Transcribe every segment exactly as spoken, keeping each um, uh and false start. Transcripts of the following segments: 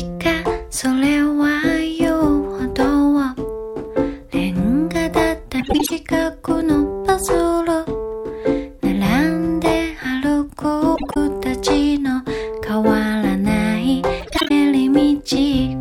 かそれは言うほどレンガだった近くのパズル並んで歩く僕たちの変わらない帰り道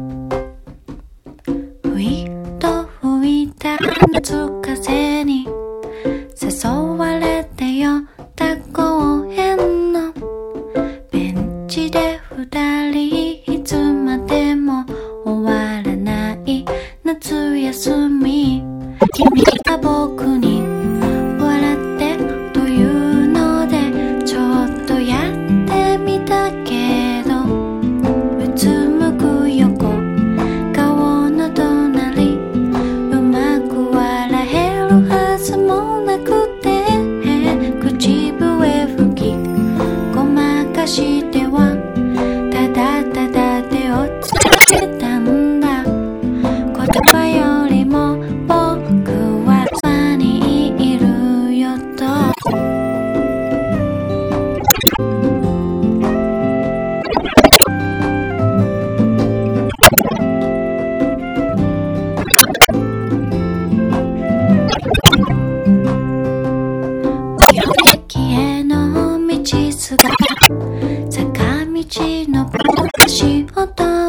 吹いと吹いた夏風に誘われて寄った公園のベンチで二人いつまでも終わらない夏休み君が僕に笑ってというのでちょっとやってみたけどうつむく横顔の隣うまく笑えるはずもなくて口笛吹きごまかしてはただただ手をつけたんだ言葉よりも僕はそばにいるよと駅への道すが坂道の足音